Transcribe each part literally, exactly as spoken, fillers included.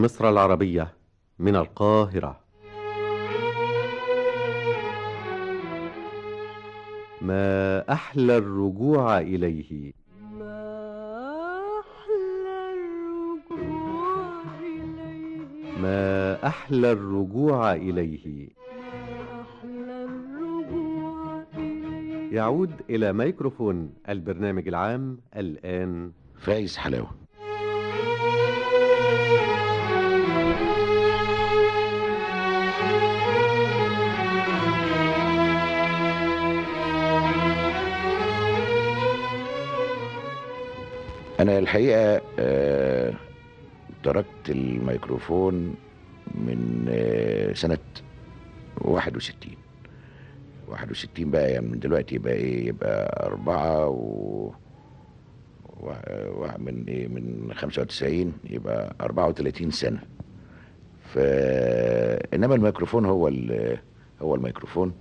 مصر العربية من القاهرة. ما أحلى الرجوع إليه. ما أحلى الرجوع إليه. ما أحلى الرجوع إليه. ما أحلى الرجوع إليه. يعود إلى ميكروفون البرنامج العام الآن فايز حلاوة. أنا الحقيقة آه، تركت الميكروفون من آه، سنة واحد وستين. واحد وستين بقى، يعني من دلوقتي يبقى إيه، يبقى أربعة و و- و- من إيه من خمسة وتسعين يبقى أربعة وتلاتين سنة. ف إنما الميكروفون هو ال- هو الميكروفون.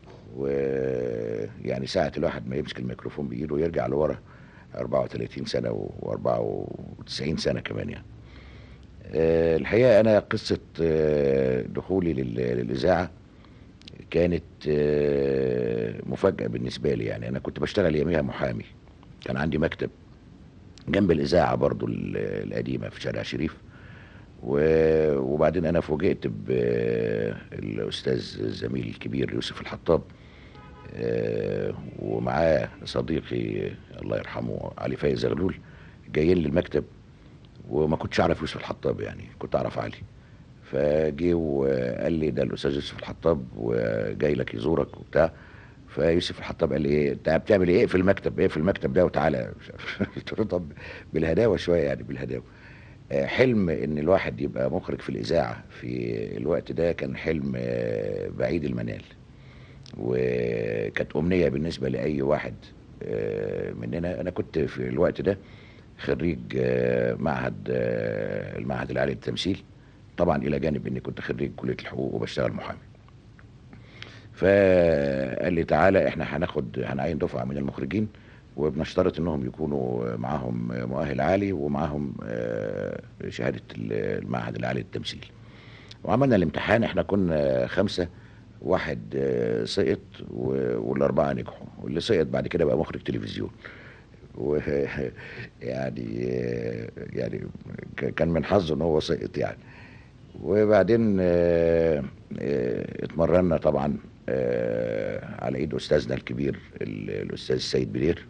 ويعني ساعة الواحد ما يمسك الميكروفون بإيده يرجع لورا أربعة وتلاتين سنة و94 سنة كمان يعني. آه، الحقيقة أنا قصة آه، دخولي لل- للإذاعة كانت آه، مفاجأة بالنسبة لي. يعني أنا كنت بشتغل يوميها محامي، كان عندي مكتب جنب الإذاعة برضو ال- القديمة في شارع شريف. و- وبعدين أنا فوجئت بالأستاذ الزميل الكبير يوسف الحطاب، آه، ومعاه صديقي الله يرحمه علي فايز زغلول، جايين للمكتب. وما كنتش اعرف يوسف الحطاب، يعني كنت اعرف علي. فجي وقال لي ده الاستاذ يوسف الحطاب وجاي لك يزورك وبتاع. فيوسف الحطاب قال لي ايه انت بتعمل ايه في المكتب، ايه في المكتب ده وتعالى. قلت له طب بالهداوه شويه، يعني بالهداوه. آه، حلم ان الواحد يبقى مخرج في الاذاعه في الوقت ده كان حلم آه، بعيد المنال، وكانت امنيه بالنسبه لاي واحد آه، مننا. انا كنت في الوقت ده خريج آه، معهد آه، المعهد العالي للتمثيل، طبعا الى جانب اني كنت خريج كليه الحقوق وبشتغل محامي. فقال لي تعالى احنا هناخد هنعين دفعه من المخرجين، وبنشترط انهم يكونوا معاهم مؤهل عالي ومعاهم آه، شهاده المعهد العالي للتمثيل. وعملنا الامتحان، احنا كنا خمسه. واحد آه، سقط و- والاربعه نجحوا، واللي سقط بعد كده بقى مخرج تلفزيون. و يعني يعني ك- كان من حظه ان هو سقط يعني. وبعدين آه، آه، اتمرنا طبعا آه، على ايد استاذنا الكبير ال- الاستاذ السيد بدير،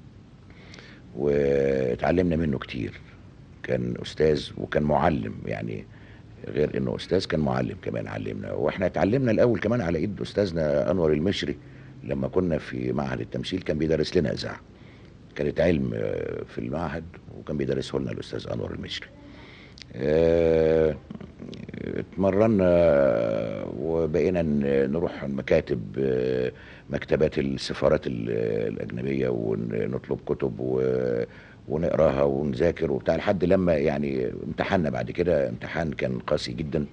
واتعلمنا منه كتير. كان استاذ وكان معلم، يعني غير انه استاذ كان معلم كمان علمنا. واحنا اتعلمنا الاول كمان على ايد استاذنا انور المشري، لما كنا في معهد التمثيل كان بيدرس لنا اذاعه. كانت علم آه، في المعهد، وكان بيدرسه لنا الاستاذ انور المشري. آه، اتمرنا وبقينا ن- نروح مكاتب آه، مكتبات السفارات ال- الأجنبية ونطلب كتب و- ونقراها ونذاكر وبتاع، لحد لما يعني امتحنا بعد كده امتحان كان قاسي جدا.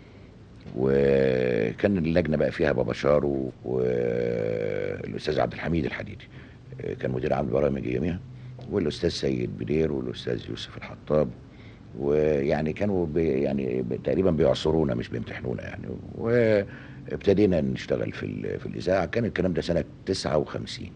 وكان اللجنة بقى فيها بابا شارو والأستاذ عبد الحميد الحديدي، آه، كان مدير عام البرامج يوميها، والأستاذ سيد بدير والأستاذ يوسف الحطاب. ويعني كانوا بي يعني ب- تقريبا بيعصرونا مش بيمتحنونا يعني. وابتدينا نشتغل في ال- في الاذاعه. كان الكلام ده سنه تسعة وخمسين.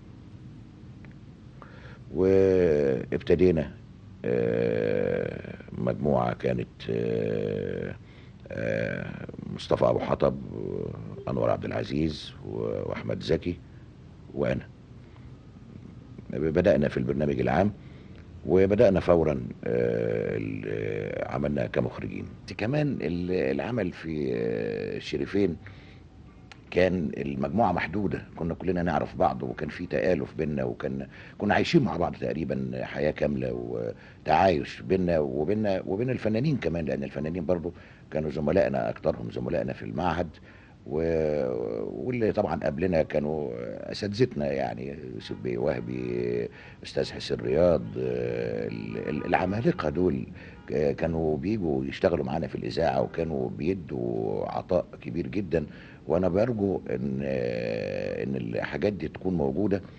وابتدينا آه، مجموعه كانت آه، آه، مصطفى ابو حطب وانور عبد العزيز و- واحمد زكي وانا. بدانا في البرنامج العام، وبدأنا فورا آه، ال- عملنا كمخرجين. كمان ال- العمل في آه، الشريفين كان المجموعة محدودة، كنا كلنا نعرف بعض، وكان في تآلف بينا، وكان كنا عايشين مع بعض تقريبا حياة كاملة، وتعايش بينا وبينا وبين الفنانين كمان، لأن الفنانين برضو كانوا زملائنا، أكترهم زملائنا في المعهد. و... واللي طبعا قبلنا كانوا اساتذتنا، يعني يوسف بيه وهبي، استاذ حسين رياض، آه، ال- ال- العمالقه دول آه، كانوا بيجوا يشتغلوا معانا في الاذاعه، وكانوا بيدوا عطاء كبير جدا. وانا برجو ان آه، ان الحاجات دي تكون موجوده،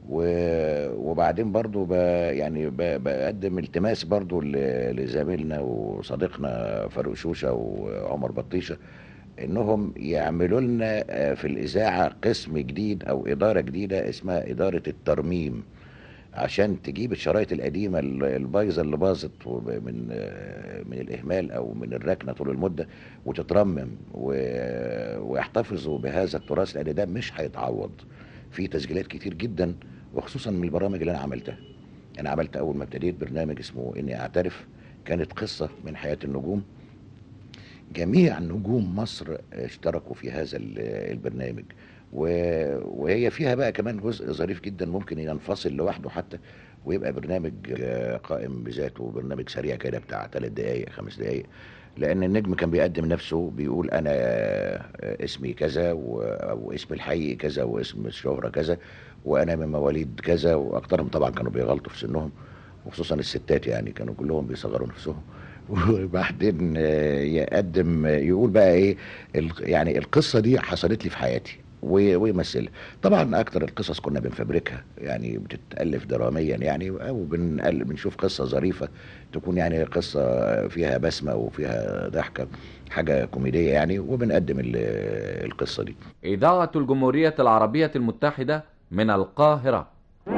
وبعدين برضو ب يعني ب- بقدم التماس برضو ل- لزميلنا وصديقنا فاروق شوشة وعمر بطيشة انهم يعملوا لنا آه، في الاذاعه قسم جديد او اداره جديده اسمها اداره الترميم، عشان تجيب الشرايط القديمه ال- البايظه اللي باظت وب- من آه، من الاهمال او من الركنه طول المده، وتترمم و- ويحتفظوا بهذا التراث، لان ده مش هيتعوض. في تسجيلات كتير جدا، وخصوصا من البرامج اللي انا عملتها. انا عملت اول ما ابتديت برنامج اسمه اني اعترف، كانت قصه من حياه النجوم. جميع نجوم مصر اشتركوا في هذا ال- البرنامج، و- وهي فيها بقى كمان جزء ظريف جدا ممكن ينفصل لوحده حتى، ويبقى برنامج آه، قائم بذاته، برنامج سريع كده بتاع ثلاث دقايق خمس دقايق. لان النجم كان بيقدم نفسه، بيقول انا آه، اسمي كذا و- او اسم الحقيقي كذا واسم الشهرة كذا، وانا من مواليد كذا، واكثرهم طبعا كانوا بيغلطوا في سنهم، وخصوصا الستات يعني كانوا كلهم بيصغروا نفسهم. وبعدين آه، يقدم يقول بقى ايه ال- يعني القصه دي حصلت لي في حياتي و- ويمثلها. طبعا اكتر القصص كنا بنفبركها، يعني بتتالف دراميا يعني، او بنقل بنشوف قصه ظريفه تكون يعني قصه فيها بسمه وفيها ضحكه، حاجه كوميديه يعني، وبنقدم ال- القصه دي. إذاعة الجمهورية العربية المتحدة من القاهرة.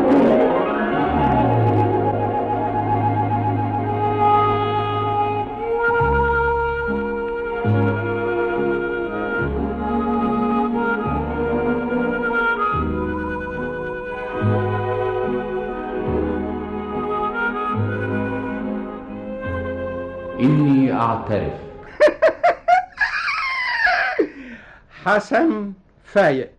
إني أعترف. حسن فايق.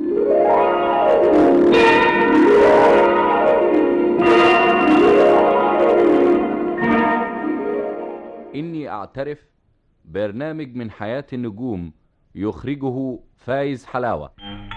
إني أعترف، برنامج من حياة النجوم، يخرجه فايز حلاوة.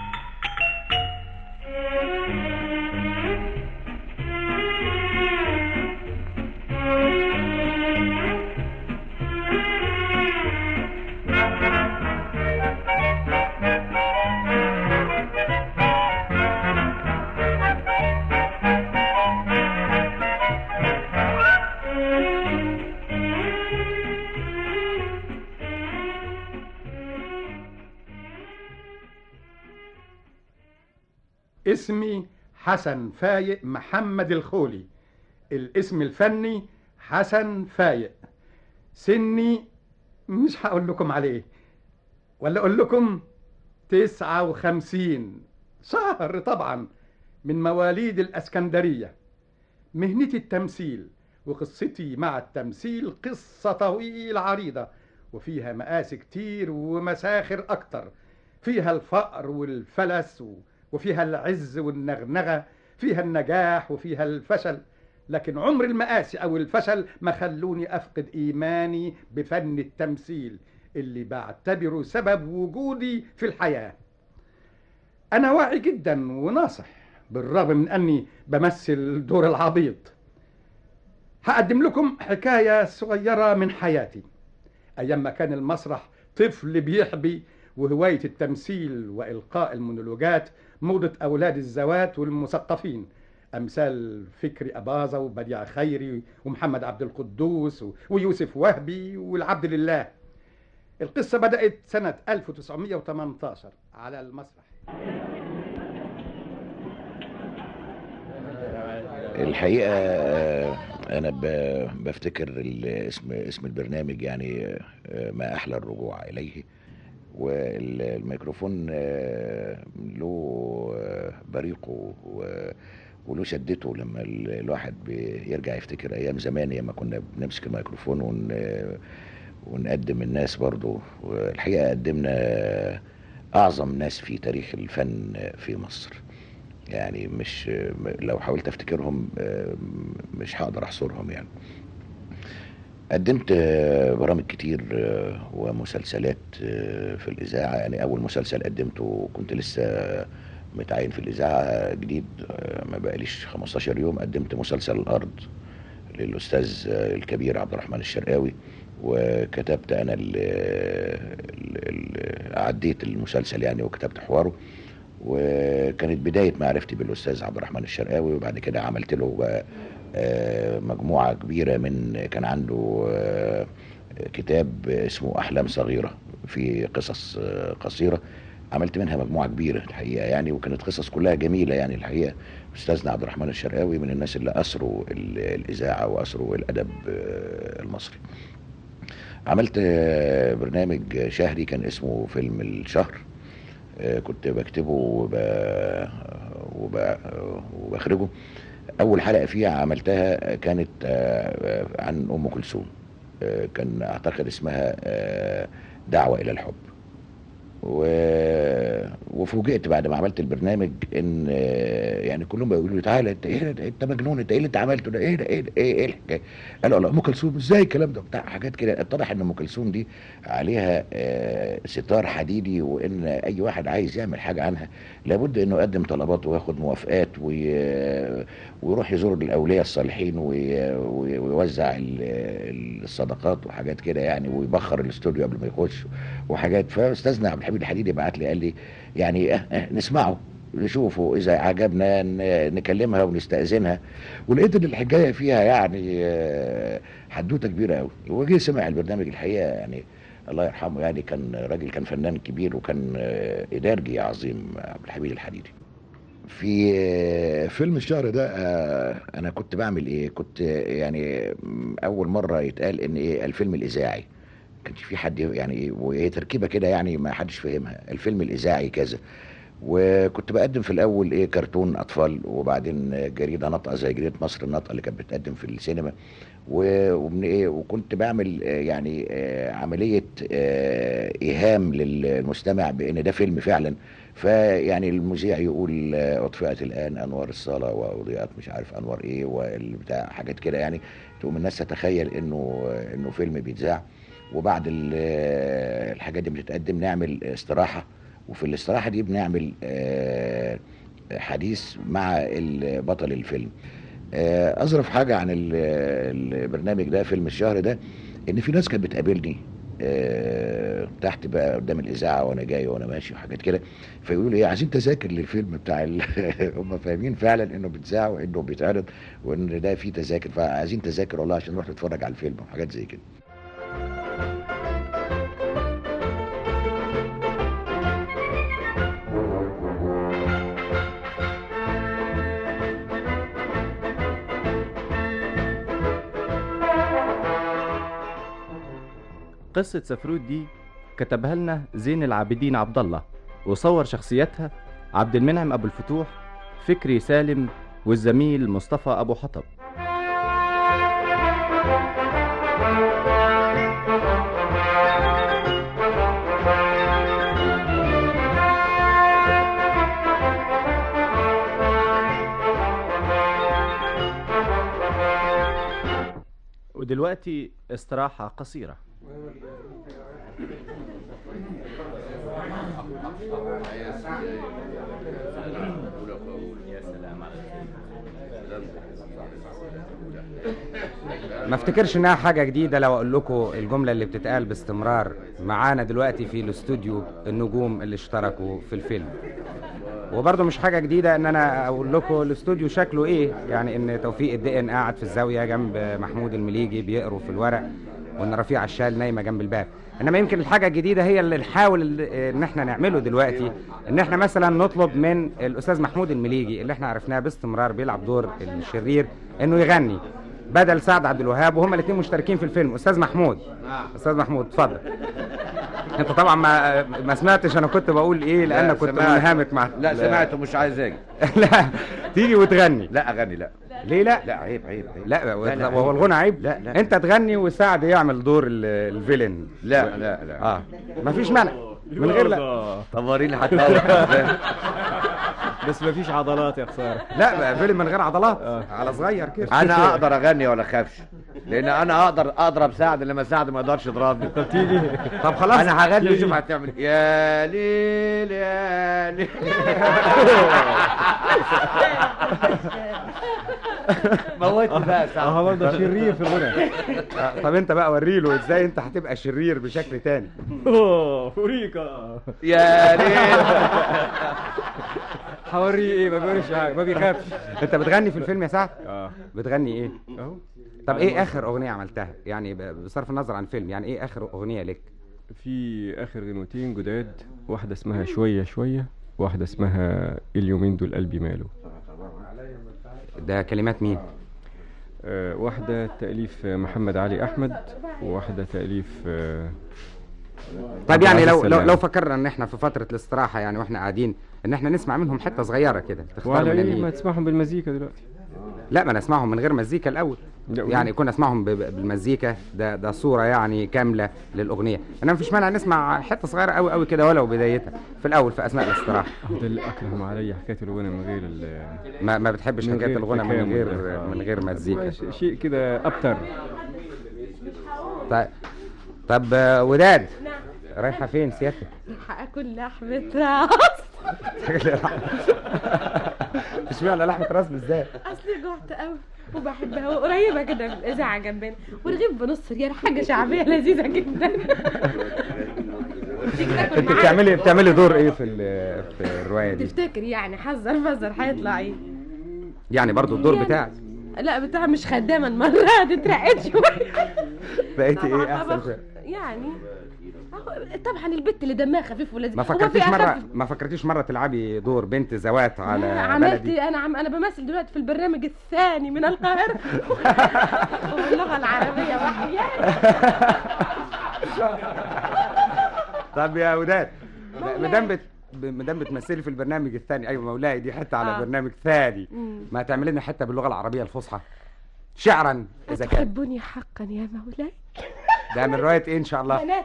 اسمي حسن فايق محمد الخولي، الاسم الفني حسن فايق. سني مش هقول لكم عليه، ولا اقول لكم تسعة وخمسين شهر طبعا، من مواليد الاسكندرية. مهنتي التمثيل، وقصتي مع التمثيل قصة طويلة عريضة، وفيها مآسي كتير ومساخر أكتر. فيها الفقر والفلس، وفيها العز والنغنغة، فيها النجاح وفيها الفشل. لكن عمر المآسي أو الفشل ما خلوني أفقد إيماني بفن التمثيل اللي بعتبره سبب وجودي في الحياة. أنا واعي جدا وناصح، بالرغم من أني بمثل دور العبيط. هقدم لكم حكاية صغيرة من حياتي، أيام ما كان المسرح طفل بيحبي، وهواية التمثيل وإلقاء المونولوجات موضة أولاد الزوات والمثقفين، أمثال فكري أباظة وبديع خيري ومحمد عبد القدوس ويوسف وهبي والعبد لله. القصة بدأت سنة ألف وتسعمائة وثمانية عشر على المسرح. الحقيقة آه، أنا ب- بفتكر ال- اسم اسم البرنامج يعني آه، ما أحلى الرجوع إليه. والميكروفون آه، له آه، بريقه و- وله شدته لما ال- الواحد بيرجع يفتكر أيام زمان، لما كنا بنمسك الميكروفون ون ونقدم الناس برضو. والحقيقة قدمنا أعظم ناس في تاريخ الفن في مصر، يعني مش لو حاولت افتكرهم مش هقدر احصرهم يعني. قدمت برامج كتير ومسلسلات في الإذاعة. يعني أول مسلسل قدمته كنت لسه متعين في الإذاعة جديد، ما بقاليش خمستاشر يوم. قدمت مسلسل الأرض للأستاذ الكبير عبد الرحمن الشرقاوي، وكتبت أنا ال ال عديت المسلسل يعني وكتبت حواره. وكانت بدايه معرفتي بالاستاذ عبد الرحمن الشرقاوي. وبعد كده عملت له بقى مجموعه كبيره من، كان عنده كتاب اسمه احلام صغيره في قصص قصيره، عملت منها مجموعه كبيره الحقيقه يعني، وكانت قصص كلها جميله يعني الحقيقه. استاذنا عبد الرحمن الشرقاوي من الناس اللي اسروا الاذاعه واسروا الادب المصري. عملت برنامج شهري كان اسمه فيلم الشهر، كنت بكتبه وب... وب... وبخرجه. اول حلقه فيها عملتها كانت عن ام كلثوم، كان اعتقد اسمها دعوه الى الحب. و... وفوجئت بعد ما عملت البرنامج ان يعني كلهم بيقولوا لي تعالى انت ايه ده، انت مجنون، انت ايه اللي انت عملته ده، ايه ده ايه ده ايه, إيه الحكايه؟ قالوا الله ام كلثوم ازاي الكلام ده بتاع حاجات كده. اتضح ان ام كلثوم دي عليها آه ستار حديدي، وان اي واحد عايز يعمل حاجه عنها لابد انه يقدم طلبات وياخد موافقات وي... ويروح يزور الاولياء الصالحين وي... ويوزع الصدقات وحاجات كده يعني، ويبخر الاستوديو قبل ما يخش وحاجات. فاستاذنا عبد الحميد الحديدي بعت لي قال لي يعني اه اه نسمعه نشوفه اذا عجبنا نكلمها ونستأذنها. ولقيت ان الحكايه فيها يعني حدوته كبيره قوي. وجه سمع البرنامج الحقيقه يعني الله يرحمه، يعني كان راجل، كان فنان كبير وكان ادارجي عظيم عبد الحميد الحديدي. في فيلم الشهر ده انا كنت بعمل ايه؟ كنت يعني اول مره يتقال ان ايه الفيلم الاذاعي، كانش في حد يعني، وهي تركيبه كده يعني ما حدش فاهمها، الفيلم الاذاعي كذا. وكنت بقدم في الاول ايه كرتون اطفال، وبعدين جريده ناطقه زي جريده مصر الناطقه اللي كانت بتقدم في السينما، ومن ايه وكنت بعمل يعني عمليه ايهام للمستمع بان ده فيلم فعلا. فيعني المذيع يقول اطفئت الان انوار الصاله واضيئت مش عارف انوار ايه والبتاع حاجات كده يعني، تقوم الناس تتخيل انه انه فيلم بيتذاع. وبعد الحاجات دي بتتقدم نعمل استراحه، وفي الاستراحه دي بنعمل حديث مع بطل الفيلم. اظرف حاجه عن البرنامج ده فيلم الشهر ده ان في ناس كانت بتقابلني تحت بقى قدام الاذاعه وانا جاي وانا ماشي وحاجات كده، فيقولوا لي ايه عايزين تذاكر للفيلم بتاع ال... هم فاهمين فعلا انه بيتذاع وانه بيتعرض وان ده فيه تذاكر، فعايزين تذاكر والله عشان نروح نتفرج على الفيلم وحاجات زي كده. قصة سفروت دي كتبها لنا زين العابدين عبد الله، وصور شخصيتها عبد المنعم أبو الفتوح، فكري سالم، والزميل مصطفى أبو حطب. ودلوقتي استراحة قصيرة. ما افتكرش انها حاجة جديدة لو اقول لكم الجملة اللي بتتقال باستمرار معانا دلوقتي في الاستوديو النجوم اللي اشتركوا في الفيلم. وبرضه مش حاجة جديدة ان انا اقول لكم الاستوديو شكله ايه، يعني ان توفيق الدقن قاعد في الزاوية جنب محمود المليجي بيقروا في الورق، وان رفيع الشال نايمة جنب الباب. انما يمكن الحاجة الجديدة هي اللي نحاول ان احنا نعمله دلوقتي، ان احنا مثلا نطلب من الاستاذ محمود المليجي اللي احنا عرفناه باستمرار بيلعب دور الشرير انه يغني بدل سعد عبد الوهاب، وهما الاثنين مشتركين في الفيلم. استاذ محمود، استاذ محمود اتفضل. انت طبعا ما ما سمعتش انا كنت بقول ايه، لان كنت منهمك مع لا سمعته مش عايز اجي. لا تيجي وتغني. لا اغني لا. ليه لا؟ لا عيب عيب عيب. لا وهو الغنى عيب؟ لا لا انت تغني وسعد يعمل دور الفيلن. لا لا لا اه مفيش مانع من غير لا. طب وريني حتى بس مفيش عضلات يا خساره. لا فيلم من غير عضلات آه. على صغير كده. انا اقدر اغني ولا اخافش، لان انا اقدر اضرب سعد لما سعد ما يقدرش يضربني. طب تيجي. طب خلاص انا هغني وشوف هتعمل ايه. يا ليل يا ليل. موتني بقى ساعة. اه برضه شرير في الغنى. آه، طب انت بقى وريله ازاي انت هتبقى شرير بشكل تاني. اوه فوريكا يا ريت. هوريه ايه؟ ما بيقولش حاجه، ما بيخافش. انت بتغني في الفيلم يا سعد؟ اه بتغني ايه؟ اهو. طب ايه اخر اغنيه عملتها؟ يعني ب- بصرف النظر عن الفيلم، يعني ايه اخر اغنيه لك؟ في اخر غنوتين جداد، واحده اسمها شويه شويه، واحده اسمها اليومين دول قلبي ماله. ده كلمات مين؟ آه واحده تاليف محمد علي احمد، وواحده تاليف آه طيب يعني لو عبد لو, العزيز لو سلام. فكرنا ان احنا في فتره الاستراحه يعني واحنا قاعدين ان احنا نسمع منهم حته صغيره كده، تختار وعلى من ايه مين؟ ما تسمعهم بالمزيكا دلوقتي؟ لا ما نسمعهم من غير مزيكا الاول. لا، يعني كنا نسمعهم ب- ب- بالمزيكا، ده ده صوره يعني كامله للاغنيه، انما مفيش مانع نسمع حته صغيره قوي قوي كده ولو بدايتها في الاول في اثناء الاستراحه. ده اللي اكرم عليا حكايه الغنى من غير ال ما, ما بتحبش من حكايه غير الغنى من تكامل غير ده. من غير مزيكا. ش- شيء كده ابتر. طيب طب آه، وداد رايحه فين سيادتك؟ هاكل لحمة راس. اشمعنى لحمه راس بالذات؟ اصلي جعت قوي وبحبها وقريبة كده من الإذاعة جنبنا، ورغيف بنص ريال حاجة شعبية لذيذة جدا. انت بتعملي بتعملي دور ايه في ال- في الروايه دي؟ تفتكر يعني حذر فذر هيطلع ايه؟ يعني برضو الدور يعني- بتاعك لا بتاع مش خدامة المرة دي، اترقيت شوية. بقيتي ايه طبعاً احسن طبخ- شوية؟ يعني أهو- طبعا البت اللي دمها خفيف ولذيذ. ما هو في فكرتيش أخف- مره ما فكرتيش مره تلعبي دور بنت زوات على عملت بلدي؟ انا عم انا بمثل دلوقتي في البرنامج الثاني من القاهره واللغه العربيه وحياه. طب يا وداد مدام بت مدام بتمثلي في البرنامج الثاني، ايوه مولاي دي حته على آه. برنامج ثاني، مم. ما تعملي لنا حته باللغه العربيه الفصحى شعرا اذا كان. تحبني حقا يا مولاي؟ ده من روايه ايه ان شاء الله؟ بنات.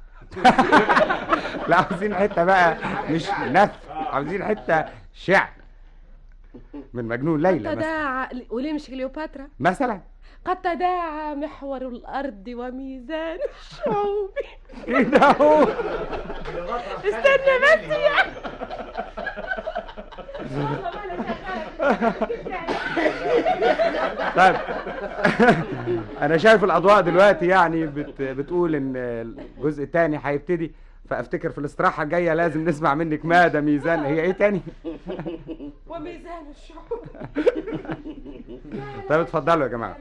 لا عاوزين حته بقى مش نثر، عاوزين حته شعر من مجنون ليلى مثلا. تداعى وليه مش كليوباترا؟ مثلا قد تداعى محور الارض وميزان الشعوب. ايه ده هو؟ استنى بس يا طيب انا شايف الاضواء دلوقتي يعني بت... بتقول ان الجزء الثاني هيبتدي، فافتكر في الاستراحه الجايه لازم نسمع منك ماذا ميزان، هي ايه تاني؟ وميزان الشعوب. طيب اتفضلوا يا جماعه.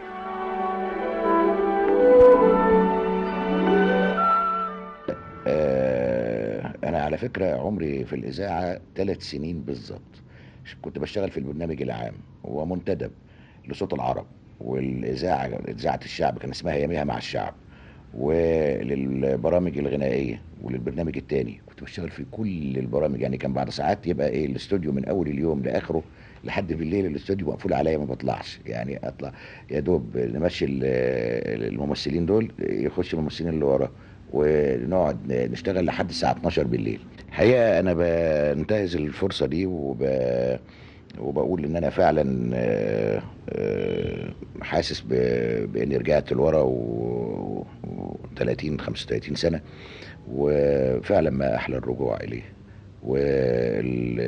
آه، انا على فكره عمري في الاذاعه ثلاث سنين بالظبط. كنت بشتغل في البرنامج العام ومنتدب لصوت العرب، والاذاعه اذاعه الشعب كان اسمها يوميها مع الشعب، وللبرامج الغنائيه وللبرنامج التاني. كنت بشتغل في كل البرامج، يعني كان بعد ساعات يبقى ايه الاستوديو من اول اليوم لاخره لحد بالليل الاستوديو مقفول عليا ما بطلعش، يعني اطلع يا دوب نمشي ال- الممثلين دول، يخش الممثلين اللي ورا ونقعد نشتغل لحد الساعه اتناشر بالليل. الحقيقه انا بنتهز الفرصه دي وب... وبقول ان انا فعلا آه، آه، حاسس ب... باني رجعت لورا و ثلاثين خمسة وثلاثين سنه، وفعلا ما احلى الرجوع اليه. وال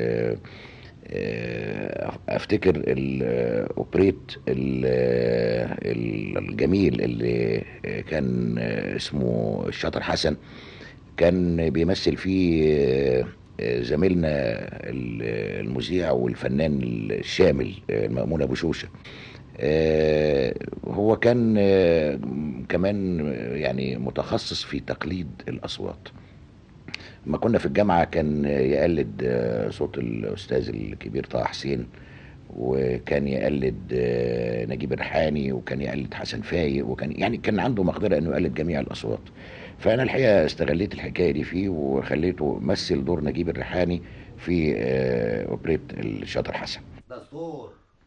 آه، افتكر الاوبريت الجميل اللي كان اسمه الشاطر حسن، كان بيمثل فيه زميلنا المذيع والفنان الشامل المأمون ابو شوشه. هو كان كمان يعني متخصص في تقليد الاصوات. لما كنا في الجامعه كان يقلد صوت الاستاذ الكبير طه حسين، وكان يقلد نجيب الريحاني، وكان يقلد حسن فايق، وكان يعني كان عنده مقدره انه يقلد جميع الاصوات. فانا الحقيقه استغليت الحكايه دي فيه وخليته مثل دور نجيب الريحاني في اوبريت الشاطر حسن. دستور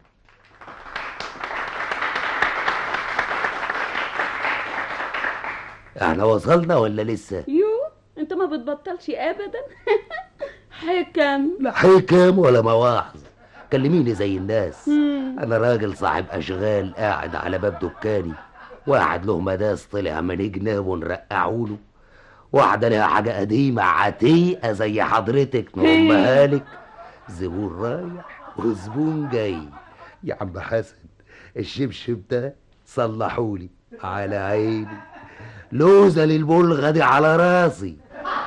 احنا وصلنا ولا لسه؟ يو انت ما بتبطلش ابدا. حكم لا حكم ولا مواعظ، كلميني زي الناس. انا راجل صاحب اشغال قاعد على باب دكاني، واحد له مداس طلع من جناب ونرقعوله، واحده لها حاجه قديمه عتيقه زي حضرتك نقومها لك، زبون رايح وزبون جاي، يا عم حسن الشبشب ده صلحولي على عيني، لوزة للبلغة دي على راسي.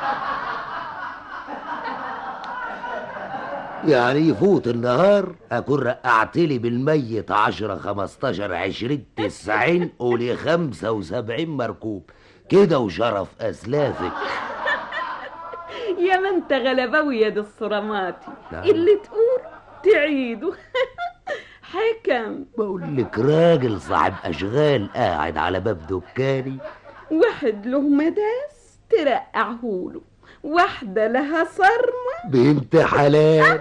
يعني يفوت النهار اكون رقعتلي بالميت عشرة خمستاشر عشرين تسعين قولي خمسة وسبعين مركوب كده وشرف اسلافك. يا ما انت غلباوي يا دي الصراماتي. نعم. اللي تقول تعيده. حكم بقول لك راجل صاحب اشغال قاعد على باب دكاني، واحد له مداس ترقعهوله، واحدة لها صرمة بنت حلال.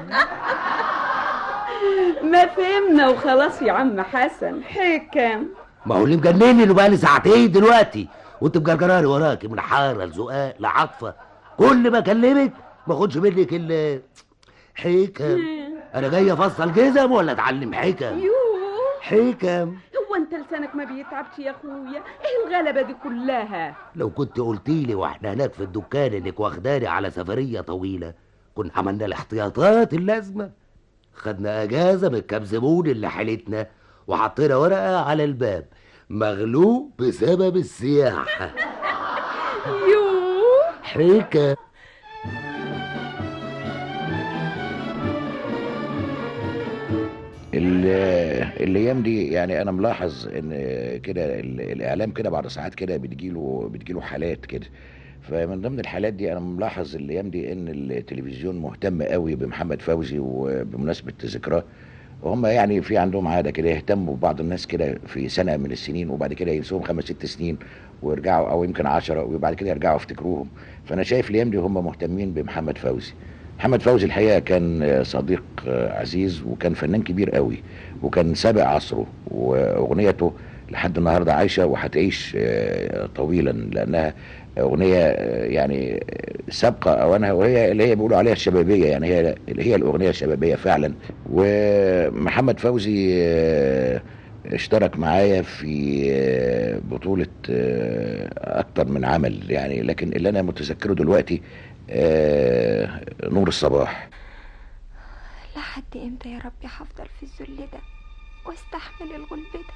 ما فهمنا وخلاص يا عم حسن. حكم ما هو اللي مجنني انه بقالي ساعتين دلوقتي وانت مجرجراني وراكي من حاره لزقاق لعطفه، كل ما اكلمك ما اخدش منك الا حكم. انا جاي افصل جزم ولا اتعلم حكم؟ يوه حكم. هو انت لسانك ما بيتعبش يا اخويا؟ ايه الغلبة دي كلها؟ لو كنت قلتيلي واحنا هناك في الدكان انك واخداني على سفريه طويله كنا عملنا الاحتياطات اللازمه، خدنا اجازه من الكام زبون اللي حالتنا وحطينا ورقه على الباب مغلوب بسبب السياحه. يوه حكم. الايام دي يعني انا ملاحظ ان كده الاعلام كده بعد ساعات كده بتجيله بتجيله حالات كده، فمن ضمن الحالات دي انا ملاحظ الايام دي ان التلفزيون مهتم قوي بمحمد فوزي وبمناسبه ذكراه، وهم يعني في عندهم عاده كده يهتموا ببعض الناس كده في سنه من السنين وبعد كده ينسوهم خمس ست سنين ويرجعوا او يمكن عشرة وبعد كده يرجعوا يفتكروهم. فانا شايف الايام دي هم مهتمين بمحمد فوزي. محمد فوزي الحقيقه كان صديق عزيز وكان فنان كبير قوي وكان سابق عصره، واغنيته لحد النهارده عايشه وهتعيش طويلا لانها اغنيه يعني سابقه اوانها، وهي اللي هي بيقولوا عليها الشبابيه، يعني هي اللي هي الاغنيه الشبابيه فعلا. ومحمد فوزي اشترك معايا في بطوله اكتر من عمل يعني، لكن اللي انا متذكره دلوقتي نور الصباح. لحد امتى يا ربي هفضل في الذل ده واستحمل الغلب ده؟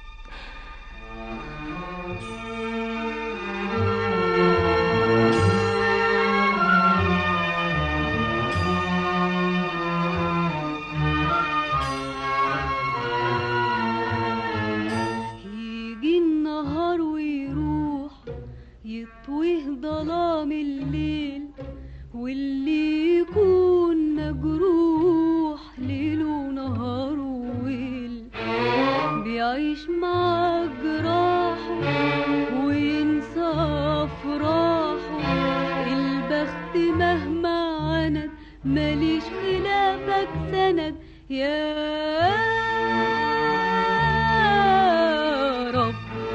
يجي النهار ويروح يطويه ظلام الليل، واللي يكون مجروح ليل ونهار وويل بيعيش مع جراحه وينسى افراحه. البخت مهما عند ماليش خلافك سند يا رب.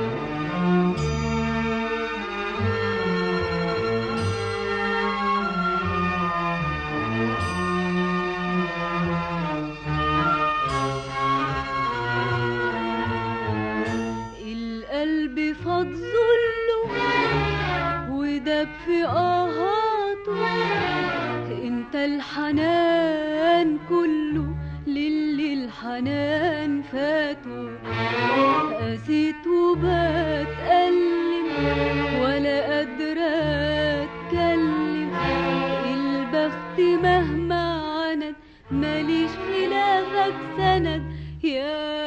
القلب فاض ذله ودب في آهاته، انت الحنان كله للي الحنان فاته. قسيت وبتألم ولا قادرة اتكلم، البخت مهما عند ماليش خلافك سند يا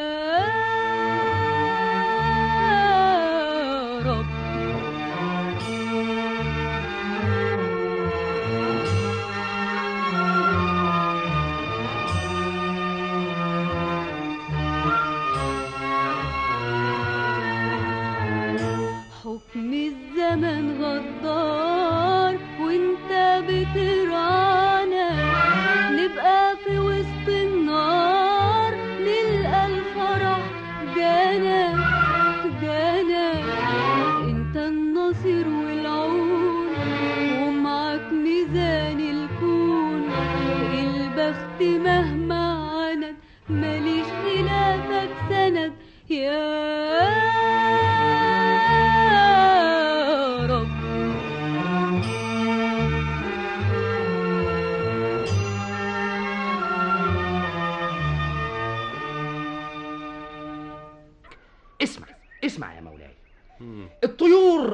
حكم الزمن غدار وانت بترعانا، نبقى في وسط النار نلقى الفرح جانا جانا. انت النصير والعون ومعك ميزان الكون، البخت مهما عند ماليش خلافك سند يا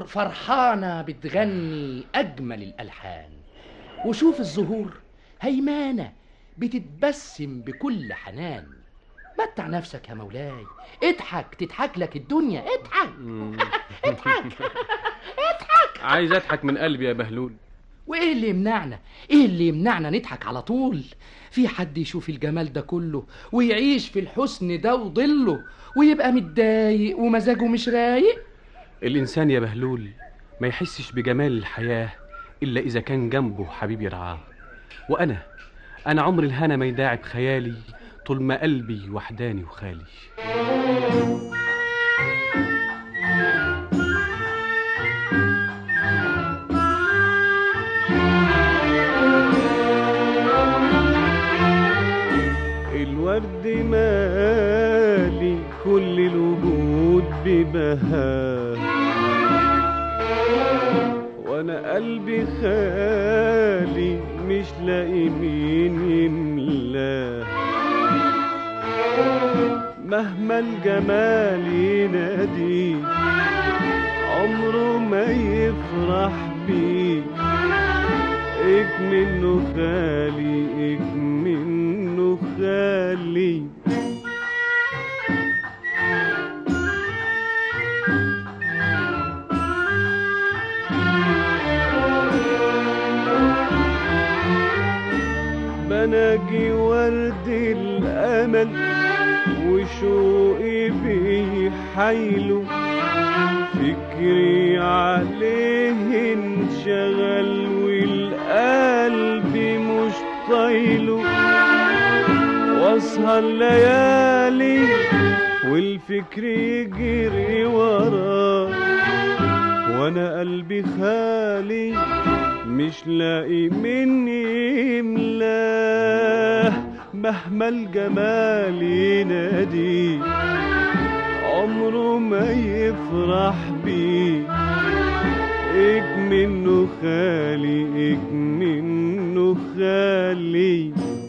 فرحانة بتغني أجمل الألحان، وشوف الزهور هيمانة بتتبسم بكل حنان. متع نفسك يا مولاي، اضحك تضحك لك الدنيا، اضحك اضحك اضحك. عايز اضحك من قلبي يا بهلول. وايه اللي يمنعنا ايه اللي يمنعنا نضحك على طول؟ في حد يشوف الجمال ده كله ويعيش في الحسن ده وظله ويبقى متضايق ومزاجه مش رايق؟ الانسان يا بهلول ما يحسش بجمال الحياة الا اذا كان جنبه حبيب يرعاه. وانا انا عمر الهنا ما يداعب خيالي طول ما قلبي وحداني وخالي. الورد مالي كل الوجود ببهاه، وانا قلبي خالي مش لاقي مين يملاه. مهما الجمال ينادي عمره ما يفرح بيه. اكمنه خالي اكمنه خالي. بناجي ورد الامل وشوقي بيحايله، فكري عليه انشغل والقلب مش طايله. واسهر ليالي والفكر يجري وراه، وانا قلبي خالي مش لاقي مني يملاه. مهما الجمال ينادي عمره ما يفرح بيه. اكمنه خالي اكمنه خالي.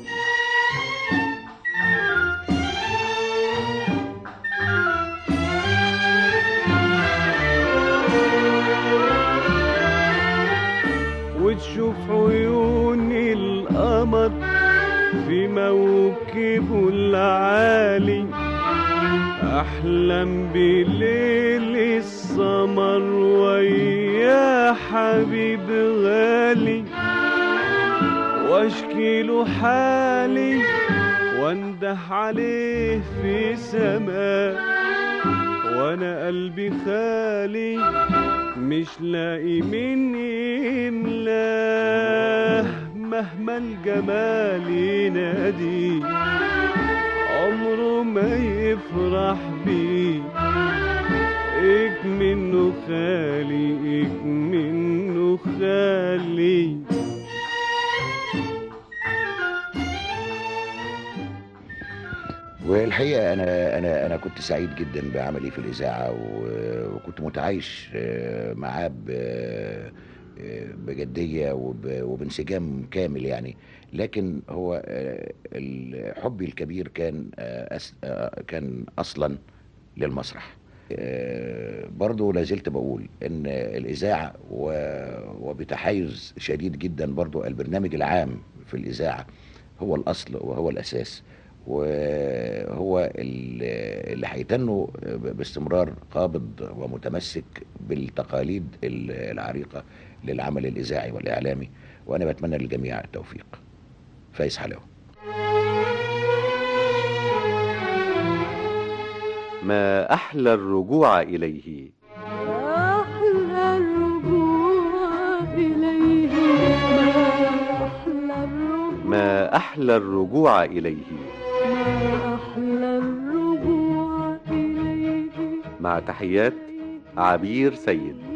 وتشوف عيون القمر في موكبه العالي، احلم بليل السمر ويا حبيب غالي. واشكي له حالي وانده عليه في سماء، وانا قلبي خالي مش لاقي مين يملاه. مهما الجمال ينادي عمره ما يفرح بيه. اكمنه خالي اكمنه خالي. والحقيقه انا انا انا كنت سعيد جدا بعملي في الاذاعه، وكنت متعايش معاه بجديه وبانسجام كامل يعني. لكن هو حبي الكبير كان كان اصلا للمسرح. برضو لازلت بقول ان الاذاعه وبتحيز شديد جدا برضو البرنامج العام في الاذاعه هو الاصل وهو الاساس، وهو اللي هيتنه باستمرار قابض ومتمسك بالتقاليد العريقة للعمل الإذاعي والإعلامي. وأنا بتمنى للجميع التوفيق. فايز حلاوة. ما أحلى الرجوع إليه. أحلى الرجوع إليه. ما أحلى الرجوع إليه. أحلى الرجوع إليه. مع تحيات عبير سيد.